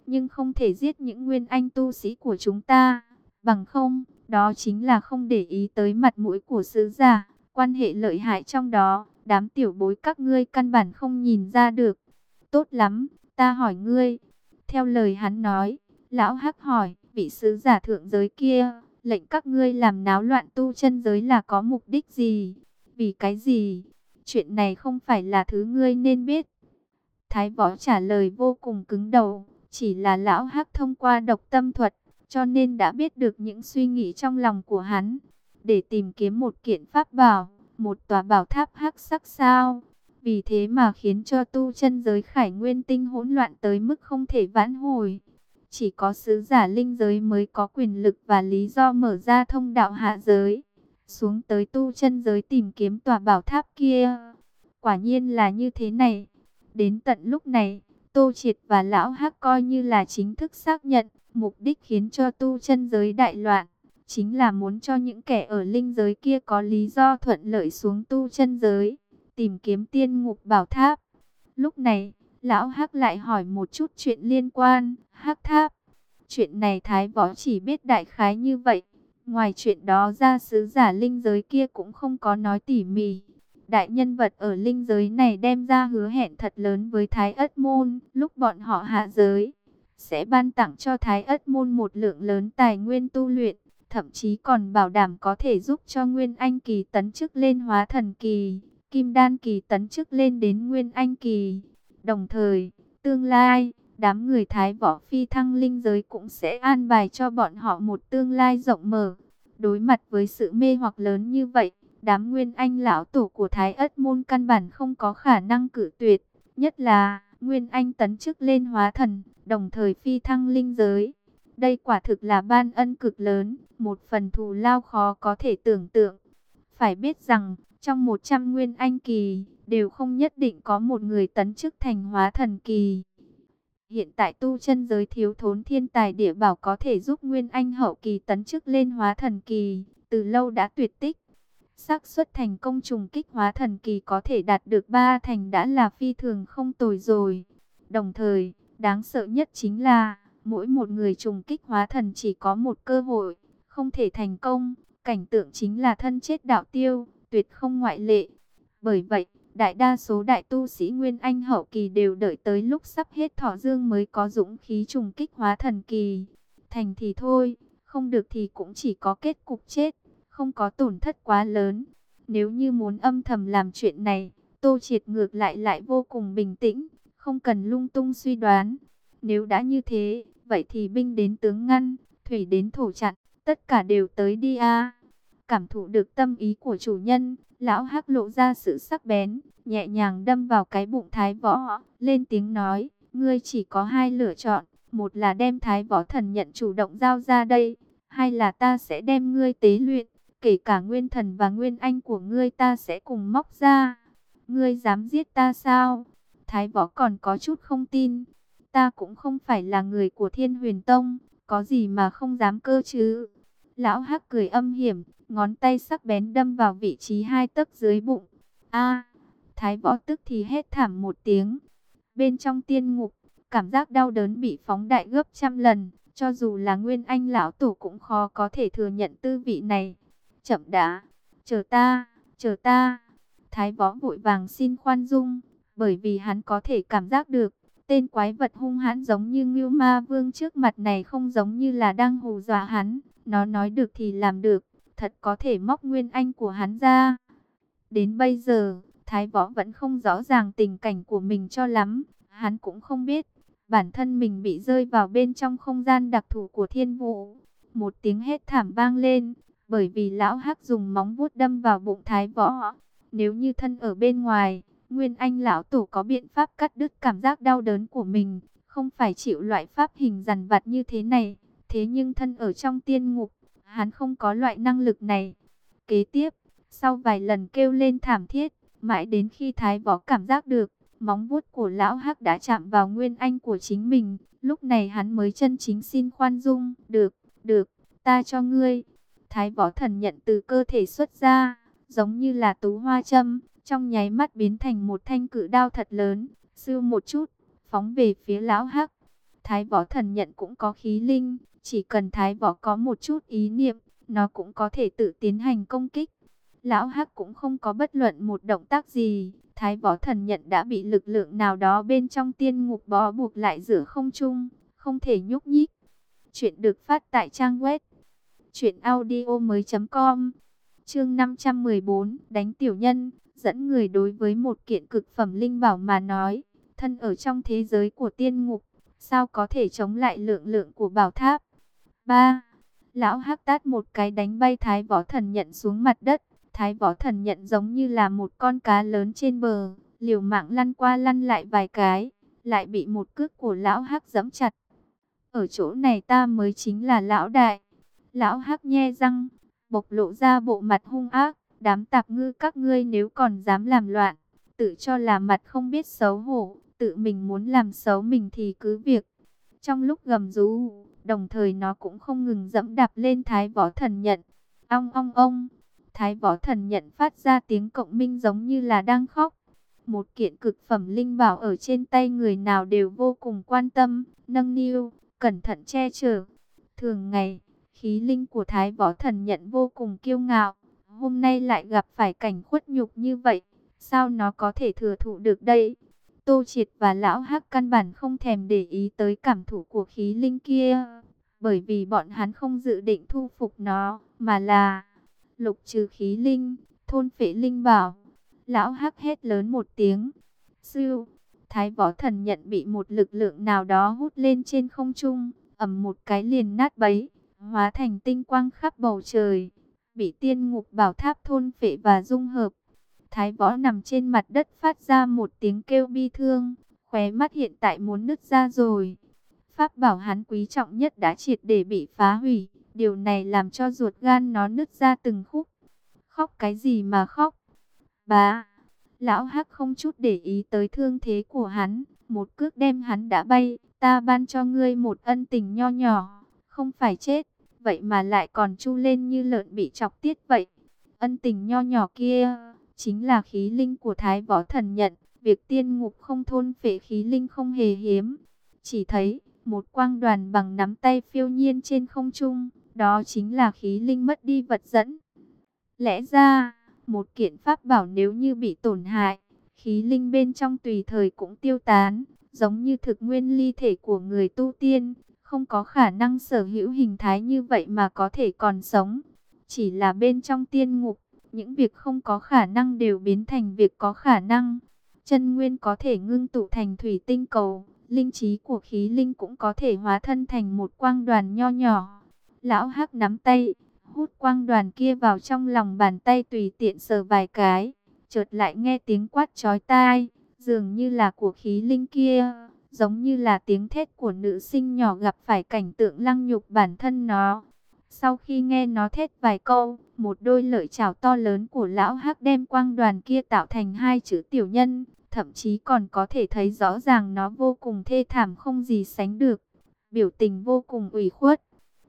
[SPEAKER 1] nhưng không thể giết những nguyên anh tu sĩ của chúng ta. Bằng không, đó chính là không để ý tới mặt mũi của sứ giả. Quan hệ lợi hại trong đó, đám tiểu bối các ngươi căn bản không nhìn ra được. Tốt lắm, ta hỏi ngươi. Theo lời hắn nói, lão Hắc hỏi, vị sứ giả thượng giới kia, lệnh các ngươi làm náo loạn tu chân giới là có mục đích gì? Vì cái gì? Chuyện này không phải là thứ ngươi nên biết. Thái Võ trả lời vô cùng cứng đầu, chỉ là lão Hắc thông qua độc tâm thuật, cho nên đã biết được những suy nghĩ trong lòng của hắn. Để tìm kiếm một kiện pháp bảo, một tòa bảo tháp hắc sắc sao? Vì thế mà khiến cho tu chân giới Khải Nguyên Tinh hỗn loạn tới mức không thể vãn hồi. Chỉ có sứ giả linh giới mới có quyền lực và lý do mở ra thông đạo hạ giới, xuống tới tu chân giới tìm kiếm tòa bảo tháp kia. Quả nhiên là như thế này. Đến tận lúc này, Tô Triệt và Lão Hắc coi như là chính thức xác nhận, mục đích khiến cho tu chân giới đại loạn, chính là muốn cho những kẻ ở linh giới kia có lý do thuận lợi xuống tu chân giới, tìm kiếm tiên ngục bảo tháp. Lúc này, Lão Hắc lại hỏi một chút chuyện liên quan, Hắc Tháp. Chuyện này Thái Võ chỉ biết đại khái như vậy. Ngoài chuyện đó ra, sứ giả linh giới kia cũng không có nói tỉ mỉ. Đại nhân vật ở linh giới này đem ra hứa hẹn thật lớn với Thái Ất Môn, lúc bọn họ hạ giới, sẽ ban tặng cho Thái Ất Môn một lượng lớn tài nguyên tu luyện, thậm chí còn bảo đảm có thể giúp cho Nguyên Anh Kỳ tấn chức lên Hóa Thần Kỳ, Kim Đan Kỳ tấn chức lên đến Nguyên Anh Kỳ. Đồng thời, tương lai, đám người Thái Võ phi thăng linh giới cũng sẽ an bài cho bọn họ một tương lai rộng mở. Đối mặt với sự mê hoặc lớn như vậy, đám Nguyên Anh lão tổ của Thái Ất Môn căn bản không có khả năng cự tuyệt. Nhất là, Nguyên Anh tấn chức lên Hóa Thần, đồng thời phi thăng linh giới. Đây quả thực là ban ân cực lớn, một phần thù lao khó có thể tưởng tượng. Phải biết rằng, trong một trăm Nguyên Anh Kỳ, đều không nhất định có một người tấn chức thành Hóa Thần Kỳ. Hiện tại tu chân giới thiếu thốn thiên tài địa bảo có thể giúp Nguyên Anh hậu kỳ tấn chức lên Hóa Thần Kỳ, từ lâu đã tuyệt tích. Xác suất thành công trùng kích Hóa Thần Kỳ có thể đạt được ba thành đã là phi thường không tồi rồi. Đồng thời, đáng sợ nhất chính là, mỗi một người trùng kích Hóa Thần chỉ có một cơ hội, không thể thành công, cảnh tượng chính là thân chết đạo tiêu, tuyệt không ngoại lệ. Bởi vậy, đại đa số đại tu sĩ Nguyên Anh hậu kỳ đều đợi tới lúc sắp hết thọ dương mới có dũng khí trùng kích Hóa Thần Kỳ. Thành thì thôi, không được thì cũng chỉ có kết cục chết, không có tổn thất quá lớn. Nếu như muốn âm thầm làm chuyện này, Tô Triệt ngược lại lại vô cùng bình tĩnh, không cần lung tung suy đoán. Nếu đã như thế, vậy thì binh đến tướng ngăn, thủy đến thổ chặn, tất cả đều tới đi a. Cảm thụ được tâm ý của chủ nhân, lão Hắc lộ ra sự sắc bén, nhẹ nhàng đâm vào cái bụng Thái Võ, lên tiếng nói, ngươi chỉ có hai lựa chọn, một là đem Thái Võ thần nhận chủ động giao ra đây, hai là ta sẽ đem ngươi tế luyện, kể cả nguyên thần và nguyên anh của ngươi ta sẽ cùng móc ra. Ngươi dám giết ta sao? Thái Võ còn có chút không tin, ta cũng không phải là người của Thiên Huyền Tông, có gì mà không dám cơ chứ. Lão Hắc cười âm hiểm, ngón tay sắc bén đâm vào vị trí hai tấc dưới bụng. A! Thái Võ tức thì hét thảm một tiếng. Bên trong tiên ngục, cảm giác đau đớn bị phóng đại gấp trăm lần, cho dù là Nguyên Anh lão tổ cũng khó có thể thừa nhận tư vị này. Chậm đã, chờ ta, chờ ta. Thái Võ vội vàng xin khoan dung, bởi vì hắn có thể cảm giác được, tên quái vật hung hãn giống như Ngưu Ma Vương trước mặt này không giống như là đang hù dọa hắn. Nó nói được thì làm được, thật có thể móc Nguyên Anh của hắn ra. Đến bây giờ, Thái Võ vẫn không rõ ràng tình cảnh của mình cho lắm. Hắn cũng không biết, bản thân mình bị rơi vào bên trong không gian đặc thù của thiên vũ. Một tiếng hét thảm vang lên, bởi vì lão Hắc dùng móng vuốt đâm vào bụng Thái Võ. Nếu như thân ở bên ngoài, Nguyên Anh lão tổ có biện pháp cắt đứt cảm giác đau đớn của mình, không phải chịu loại pháp hình dằn vặt như thế này. Thế nhưng thân ở trong tiên ngục, hắn không có loại năng lực này. Kế tiếp, sau vài lần kêu lên thảm thiết, mãi đến khi Thái Võ cảm giác được, móng vuốt của lão Hắc đã chạm vào Nguyên Anh của chính mình, lúc này hắn mới chân chính xin khoan dung. Được, được, ta cho ngươi. Thái Võ thần nhận từ cơ thể xuất ra, giống như là tú hoa châm, trong nháy mắt biến thành một thanh cự đao thật lớn, sưu một chút, phóng về phía lão Hắc. Thái Võ Thần Nhận cũng có khí linh, chỉ cần Thái Võ có một chút ý niệm, nó cũng có thể tự tiến hành công kích. Lão Hắc cũng không có bất luận một động tác gì, Thái Võ Thần Nhận đã bị lực lượng nào đó bên trong tiên ngục bó buộc lại giữa không trung, không thể nhúc nhích. Chuyện được phát tại trang web truyện audio mới chấm com. Chương năm trăm mười bốn, đánh tiểu nhân, dẫn người. Đối với một kiện cực phẩm linh bảo mà nói, thân ở trong thế giới của tiên ngục, sao có thể chống lại lượng lượng của bảo tháp. Ba, lão Hắc tát một cái đánh bay Thái Võ Thần Nhận xuống mặt đất. Thái Võ Thần Nhận giống như là một con cá lớn trên bờ, liều mạng lăn qua lăn lại vài cái, lại bị một cước của lão Hắc giẫm chặt. Ở chỗ này ta mới chính là lão đại. Lão Hắc nhe răng, bộc lộ ra bộ mặt hung ác. Đám tạp ngư các ngươi nếu còn dám làm loạn, tự cho là mặt không biết xấu hổ, tự mình muốn làm xấu mình thì cứ việc. Trong lúc gầm rú, đồng thời nó cũng không ngừng dẫm đạp lên Thái Võ Thần Nhận. Ong ong ong, Thái Võ Thần Nhận phát ra tiếng cộng minh giống như là đang khóc. Một kiện cực phẩm linh bảo ở trên tay người nào đều vô cùng quan tâm, nâng niu, cẩn thận che chở. Thường ngày, khí linh của Thái Võ Thần Nhận vô cùng kiêu ngạo, hôm nay lại gặp phải cảnh khuất nhục như vậy, sao nó có thể thừa thụ được đây? Tô Triệt và lão Hắc căn bản không thèm để ý tới cảm thụ của khí linh kia, bởi vì bọn hắn không dự định thu phục nó, mà là lục trừ khí linh, thôn phệ linh bảo. Lão Hắc hét lớn một tiếng, siêu, Thái Võ Thần Nhận bị một lực lượng nào đó hút lên trên không trung, ầm một cái liền nát bấy, hóa thành tinh quang khắp bầu trời, bị tiên ngục bảo tháp thôn phệ và dung hợp. Thái Võ nằm trên mặt đất phát ra một tiếng kêu bi thương, khóe mắt hiện tại muốn nứt ra rồi. Pháp bảo hắn quý trọng nhất đã triệt để bị phá hủy, điều này làm cho ruột gan nó nứt ra từng khúc. Khóc cái gì mà khóc? Bá! Lão Hắc không chút để ý tới thương thế của hắn, một cước đem hắn đã bay. Ta ban cho ngươi một ân tình nho nhỏ, không phải chết, vậy mà lại còn chu lên như lợn bị chọc tiết vậy. Ân tình nho nhỏ kia chính là khí linh của Thái Võ Thần Nhận. Việc tiên ngục không thôn phệ khí linh không hề hiếm. Chỉ thấy một quang đoàn bằng nắm tay phiêu nhiên trên không trung, đó chính là khí linh mất đi vật dẫn. Lẽ ra, một kiện pháp bảo nếu như bị tổn hại, khí linh bên trong tùy thời cũng tiêu tán, giống như thực nguyên ly thể của người tu tiên, không có khả năng sở hữu hình thái như vậy mà có thể còn sống. Chỉ là bên trong tiên ngục, những việc không có khả năng đều biến thành việc có khả năng. Chân nguyên có thể ngưng tụ thành thủy tinh cầu, linh trí của khí linh cũng có thể hóa thân thành một quang đoàn nho nhỏ. Lão Hắc nắm tay, hút quang đoàn kia vào trong lòng bàn tay tùy tiện sờ vài cái, chợt lại nghe tiếng quát chói tai, dường như là của khí linh kia, giống như là tiếng thét của nữ sinh nhỏ gặp phải cảnh tượng lăng nhục bản thân nó. Sau khi nghe nó thét vài câu, một đôi lợi chảo to lớn của lão Hắc đem quang đoàn kia tạo thành hai chữ tiểu nhân, thậm chí còn có thể thấy rõ ràng nó vô cùng thê thảm không gì sánh được, biểu tình vô cùng ủy khuất.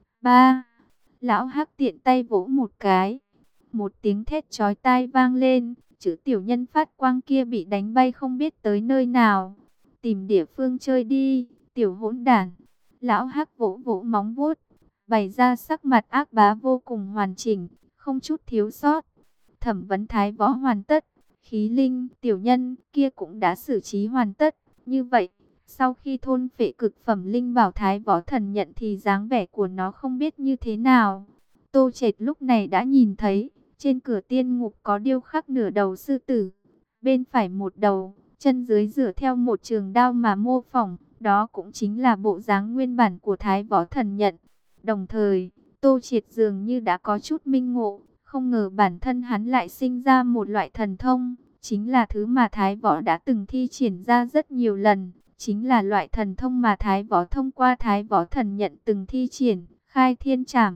[SPEAKER 1] Ba, lão Hắc tiện tay vỗ một cái, một tiếng thét chói tai vang lên, chữ tiểu nhân phát quang kia bị đánh bay không biết tới nơi nào. Tìm địa phương chơi đi, tiểu hỗn đản. Lão Hắc vỗ vỗ móng vuốt, bày ra sắc mặt ác bá vô cùng hoàn chỉnh, không chút thiếu sót. Thẩm vấn Thái Võ hoàn tất, khí linh tiểu nhân kia cũng đã xử trí hoàn tất. Như vậy, sau khi thôn phệ cực phẩm linh bảo Thái Võ Thần Nhận thì dáng vẻ của nó không biết như thế nào. Tô Trệt lúc này đã nhìn thấy, trên cửa tiên ngục có điêu khắc nửa đầu sư tử, bên phải một đầu, chân dưới dựa theo một trường đao mà mô phỏng, đó cũng chính là bộ dáng nguyên bản của Thái Võ Thần Nhận. Đồng thời, Tô Triệt dường như đã có chút minh ngộ, không ngờ bản thân hắn lại sinh ra một loại thần thông, chính là thứ mà Thái Võ đã từng thi triển ra rất nhiều lần, chính là loại thần thông mà Thái Võ thông qua Thái Võ Thần Nhận từng thi triển, Khai Thiên Trảm.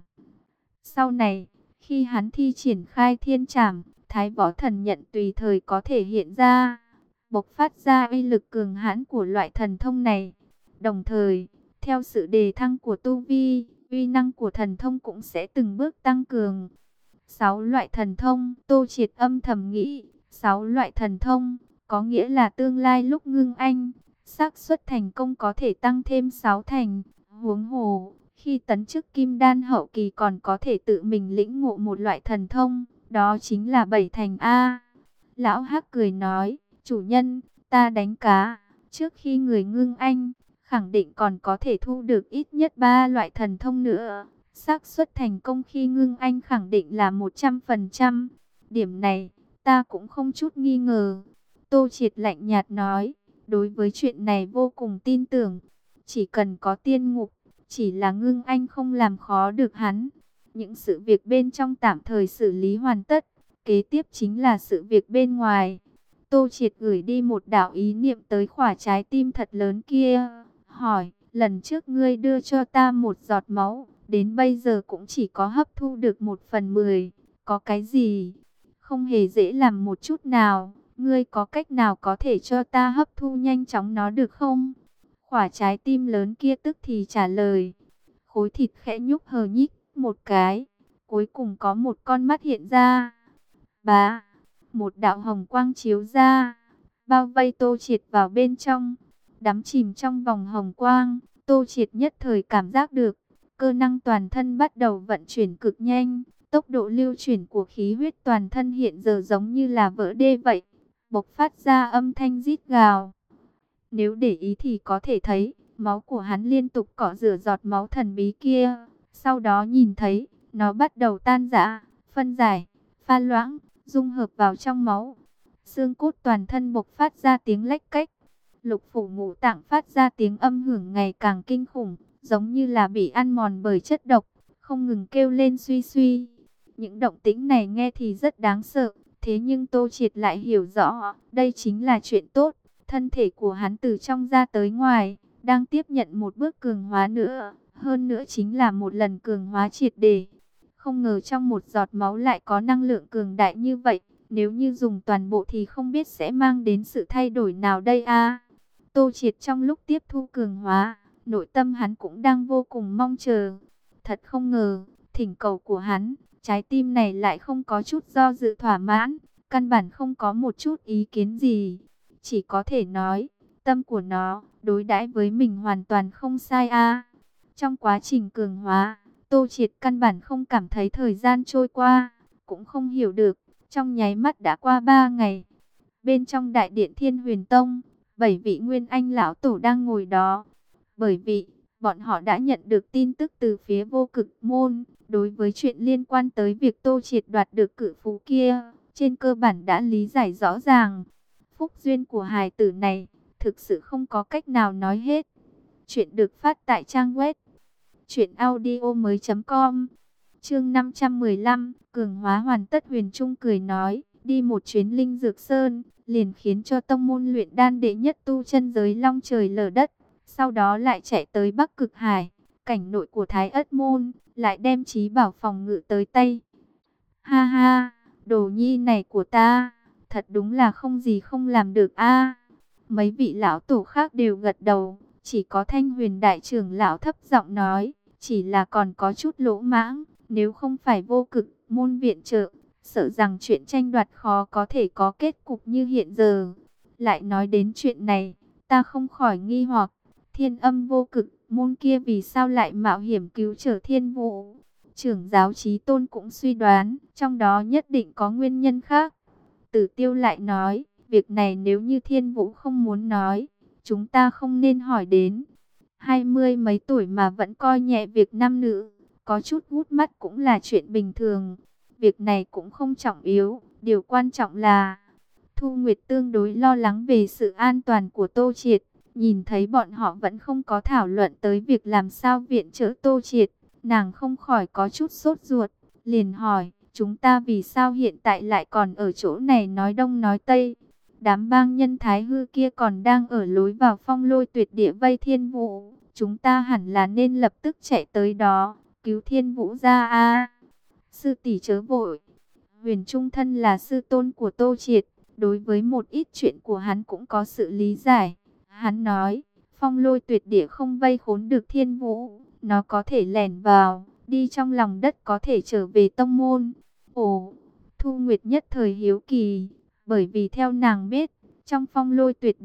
[SPEAKER 1] Sau này, khi hắn thi triển Khai Thiên Trảm, Thái Võ Thần Nhận tùy thời có thể hiện ra, bộc phát ra uy lực cường hãn của loại thần thông này. Đồng thời, theo sự đề thăng của tu vi, uy năng của thần thông cũng sẽ từng bước tăng cường. Sáu loại thần thông, Tô Triệt âm thầm nghĩ, sáu loại thần thông, có nghĩa là tương lai lúc ngưng anh, xác suất thành công có thể tăng thêm sáu thành. Huống hồ, khi tấn chức kim đan hậu kỳ còn có thể tự mình lĩnh ngộ một loại thần thông, đó chính là bảy thành A. Lão Hắc cười nói, chủ nhân, ta đánh cá, trước khi người ngưng anh, khẳng định còn có thể thu được ít nhất ba loại thần thông nữa. Xác suất thành công khi ngưng anh khẳng định là một trăm phần trăm. Điểm này, ta cũng không chút nghi ngờ. Tô Triệt lạnh nhạt nói, đối với chuyện này vô cùng tin tưởng. Chỉ cần có tiên ngục, chỉ là ngưng anh không làm khó được hắn. Những sự việc bên trong tạm thời xử lý hoàn tất. Kế tiếp chính là sự việc bên ngoài. Tô Triệt gửi đi một đạo ý niệm tới khỏa trái tim thật lớn kia. Hỏi, lần trước ngươi đưa cho ta một giọt máu, đến bây giờ cũng chỉ có hấp thu được một phần mười. Có cái gì? Không hề dễ làm một chút nào. Ngươi có cách nào có thể cho ta hấp thu nhanh chóng nó được không? Khỏa trái tim lớn kia tức thì trả lời. Khối thịt khẽ nhúc hờ nhích một cái. Cuối cùng có một con mắt hiện ra. Bá, một đạo hồng quang chiếu ra, bao vây Tô Triệt vào bên trong. Đắm chìm trong vòng hồng quang, Tô Triệt nhất thời cảm giác được, cơ năng toàn thân bắt đầu vận chuyển cực nhanh. Tốc độ lưu chuyển của khí huyết toàn thân hiện giờ giống như là vỡ đê vậy, bộc phát ra âm thanh rít gào. Nếu để ý thì có thể thấy, máu của hắn liên tục cọ rửa giọt máu thần bí kia. Sau đó nhìn thấy, nó bắt đầu tan rã, phân giải, pha loãng, dung hợp vào trong máu. Xương cốt toàn thân bộc phát ra tiếng lách cách. Lục phủ ngũ tạng phát ra tiếng âm hưởng ngày càng kinh khủng, giống như là bị ăn mòn bởi chất độc, không ngừng kêu lên suy suy. Những động tĩnh này nghe thì rất đáng sợ, thế nhưng Tô Triệt lại hiểu rõ, đây chính là chuyện tốt. Thân thể của hắn từ trong ra tới ngoài, đang tiếp nhận một bước cường hóa nữa, hơn nữa chính là một lần cường hóa triệt để. Không ngờ trong một giọt máu lại có năng lượng cường đại như vậy, nếu như dùng toàn bộ thì không biết sẽ mang đến sự thay đổi nào đây a. Tô Triệt trong lúc tiếp thu cường hóa, nội tâm hắn cũng đang vô cùng mong chờ. Thật không ngờ, thỉnh cầu của hắn, trái tim này lại không có chút do dự thỏa mãn, căn bản không có một chút ý kiến gì. Chỉ có thể nói, tâm của nó đối đãi với mình hoàn toàn không sai a. Trong quá trình cường hóa, Tô Triệt căn bản không cảm thấy thời gian trôi qua, cũng không hiểu được, trong nháy mắt đã qua ba ngày. Bên trong đại điện Thiên Huyền Tông, bảy vị Nguyên Anh lão tổ đang ngồi đó. Bởi vì, bọn họ đã nhận được tin tức từ phía Vô Cực Môn, đối với chuyện liên quan tới việc Tô Triệt đoạt được cự phú kia, trên cơ bản đã lý giải rõ ràng. Phúc duyên của hài tử này, thực sự không có cách nào nói hết. Chuyện được phát tại trang web truyện audio mới chấm com. Chương năm trăm mười lăm, cường hóa hoàn tất. Huyền Trung cười nói, đi một chuyến Linh Dược Sơn, liền khiến cho tông môn luyện đan đệ nhất tu chân giới long trời lở đất. Sau đó lại chạy tới Bắc Cực Hải, cảnh nội của Thái Ất Môn, lại đem trí bảo phòng ngự tới tay. Ha ha, đồ nhi này của ta, thật đúng là không gì không làm được a. Mấy vị lão tổ khác đều gật đầu, chỉ có Thanh Huyền đại trưởng lão thấp giọng nói, chỉ là còn có chút lỗ mãng, nếu không phải Vô Cực Môn viện trợ, sợ rằng chuyện tranh đoạt khó có thể có kết cục như hiện giờ. Lại nói đến chuyện này, ta không khỏi nghi hoặc, Thiên Âm Vô Cực Môn kia vì sao lại mạo hiểm cứu trở Thiên Vũ? Trưởng giáo Chí Tôn cũng suy đoán, trong đó nhất định có nguyên nhân khác. Tử Tiêu lại nói, việc này nếu như Thiên Vũ không muốn nói, chúng ta không nên hỏi đến. Hai mươi mấy tuổi mà vẫn coi nhẹ việc nam nữ, có chút hút mắt cũng là chuyện bình thường. Việc này cũng không trọng yếu, điều quan trọng là Thu Nguyệt tương đối lo lắng về sự an toàn của Tô Triệt. Nhìn thấy bọn họ vẫn không có thảo luận tới việc làm sao viện trợ Tô Triệt, nàng không khỏi có chút sốt ruột, liền hỏi, chúng ta vì sao hiện tại lại còn ở chỗ này nói đông nói tây? Đám bang nhân Thái Hư kia còn đang ở lối vào Phong Lôi Tuyệt Địa vây Thiên Vũ, chúng ta hẳn là nên lập tức chạy tới đó, cứu Thiên Vũ ra a. Sư tỷ chớ vội. Huyền Trung thân là sư tôn của Tô Triệt, đối với một ít chuyện của hắn cũng có sự lý giải. Hắn nói, Phong Lôi Tuyệt Địa không vây khốn được Thiên Vũ, nó có thể lẻn vào, đi trong lòng đất có thể trở về tông môn. Ồ, Thu Nguyệt nhất thời hiếu kỳ, bởi vì theo nàng biết, trong Phong Lôi Tuyệt Địa,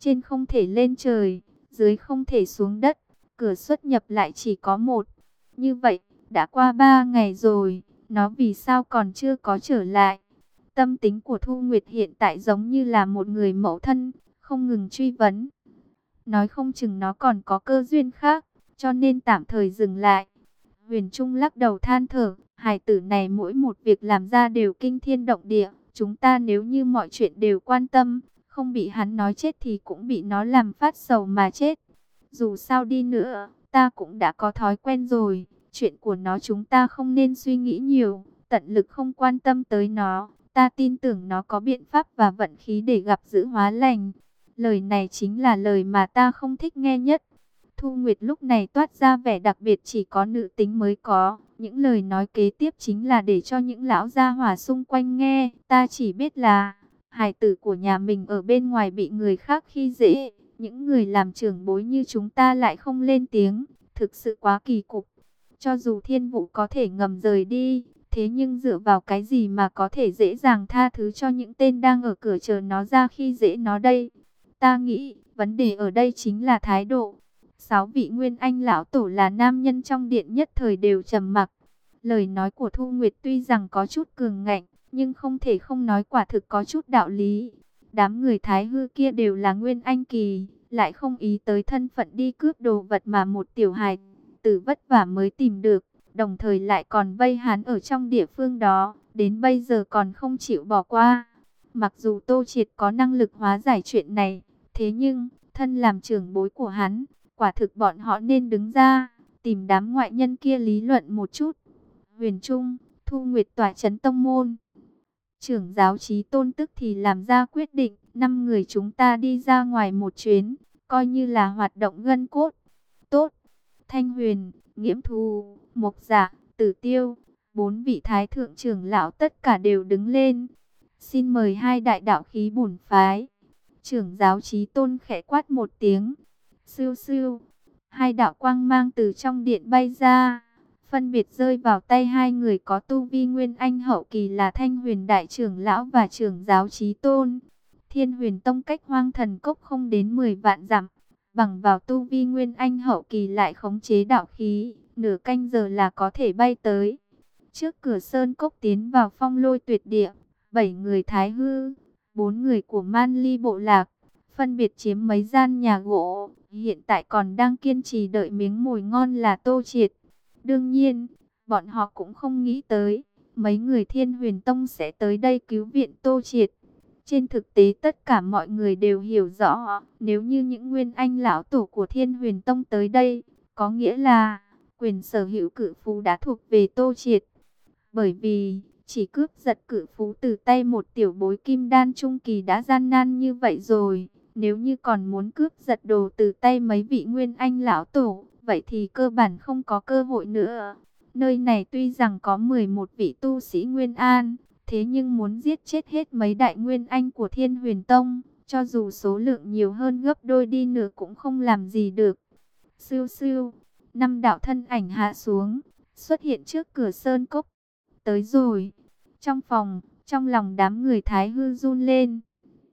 [SPEAKER 1] trên không thể lên trời, dưới không thể xuống đất, cửa xuất nhập lại chỉ có một. Như vậy, đã qua ba ngày rồi, nó vì sao còn chưa có trở lại? Tâm tính của Thu Nguyệt hiện tại giống như là một người mẫu thân, không ngừng truy vấn. Nói không chừng nó còn có cơ duyên khác, cho nên tạm thời dừng lại. Huyền Trung lắc đầu than thở, hài tử này mỗi một việc làm ra đều kinh thiên động địa. Chúng ta nếu như mọi chuyện đều quan tâm, không bị hắn nói chết thì cũng bị nó làm phát sầu mà chết. Dù sao đi nữa, ta cũng đã có thói quen rồi. Chuyện của nó chúng ta không nên suy nghĩ nhiều, tận lực không quan tâm tới nó. Ta tin tưởng nó có biện pháp và vận khí để gặp giữ hóa lành. Lời này chính là lời mà ta không thích nghe nhất. Thu Nguyệt lúc này toát ra vẻ đặc biệt chỉ có nữ tính mới có. Những lời nói kế tiếp chính là để cho những lão gia hỏa xung quanh nghe. Ta chỉ biết là hài tử của nhà mình ở bên ngoài bị người khác khi dễ. Những người làm trưởng bối như chúng ta lại không lên tiếng. Thực sự quá kỳ cục. Cho dù Thiên Vũ có thể ngầm rời đi, thế nhưng dựa vào cái gì mà có thể dễ dàng tha thứ cho những tên đang ở cửa chờ nó ra khi dễ nó đây? Ta nghĩ, vấn đề ở đây chính là thái độ. Sáu vị Nguyên Anh lão tổ là nam nhân trong điện nhất thời đều trầm mặc. Lời nói của Thu Nguyệt tuy rằng có chút cường ngạnh, nhưng không thể không nói quả thực có chút đạo lý. Đám người Thái Hư kia đều là Nguyên Anh kỳ, lại không ý tới thân phận đi cướp đồ vật mà một tiểu hài tử vất vả mới tìm được, đồng thời lại còn vây hắn ở trong địa phương đó, đến bây giờ còn không chịu bỏ qua. Mặc dù Tô Triệt có năng lực hóa giải chuyện này, thế nhưng, thân làm trưởng bối của hắn, quả thực bọn họ nên đứng ra, tìm đám ngoại nhân kia lý luận một chút. Huyền Trung, Thu Nguyệt tỏa chấn tông môn. Trưởng giáo Chí Tôn tức thì làm ra quyết định, năm người chúng ta đi ra ngoài một chuyến, coi như là hoạt động gân cốt. Tốt. Thanh Huyền, Nghiễm Thù, Mộc Dạ, Tử Tiêu, bốn vị thái thượng trưởng lão tất cả đều đứng lên. Xin mời hai đại đạo khí bổn phái. Trưởng giáo Chí Tôn khẽ quát một tiếng. Sưu sưu, hai đạo quang mang từ trong điện bay ra, phân biệt rơi vào tay hai người có tu vi Nguyên Anh hậu kỳ là Thanh Huyền đại trưởng lão và trưởng giáo Chí Tôn. Thiên Huyền Tông cách Hoang Thần Cốc không đến mười vạn dặm, bằng vào tu vi Nguyên Anh hậu kỳ lại khống chế đạo khí, nửa canh giờ là có thể bay tới. Trước cửa sơn cốc tiến vào Phong Lôi Tuyệt Địa, bảy người Thái Hư, bốn người của Man Ly bộ lạc, phân biệt chiếm mấy gian nhà gỗ, hiện tại còn đang kiên trì đợi miếng mồi ngon là Tô Triệt. Đương nhiên, bọn họ cũng không nghĩ tới, mấy người Thiên Huyền Tông sẽ tới đây cứu viện Tô Triệt. Trên thực tế tất cả mọi người đều hiểu rõ, nếu như những Nguyên Anh lão tổ của Thiên Huyền Tông tới đây, có nghĩa là quyền sở hữu cự phú đã thuộc về Tô Triệt. Bởi vì, chỉ cướp giật cự phú từ tay một tiểu bối kim đan trung kỳ đã gian nan như vậy rồi. Nếu như còn muốn cướp giật đồ từ tay mấy vị Nguyên Anh lão tổ, vậy thì cơ bản không có cơ hội nữa. Nơi này tuy rằng có mười một vị tu sĩ Nguyên An, thế nhưng muốn giết chết hết mấy đại Nguyên Anh của Thiên Huyền Tông, cho dù số lượng nhiều hơn gấp đôi đi nữa cũng không làm gì được. Sưu sưu, năm đạo thân ảnh hạ xuống, xuất hiện trước cửa sơn cốc. Tới rồi. Trong phòng, trong lòng đám người Thái Hư run lên.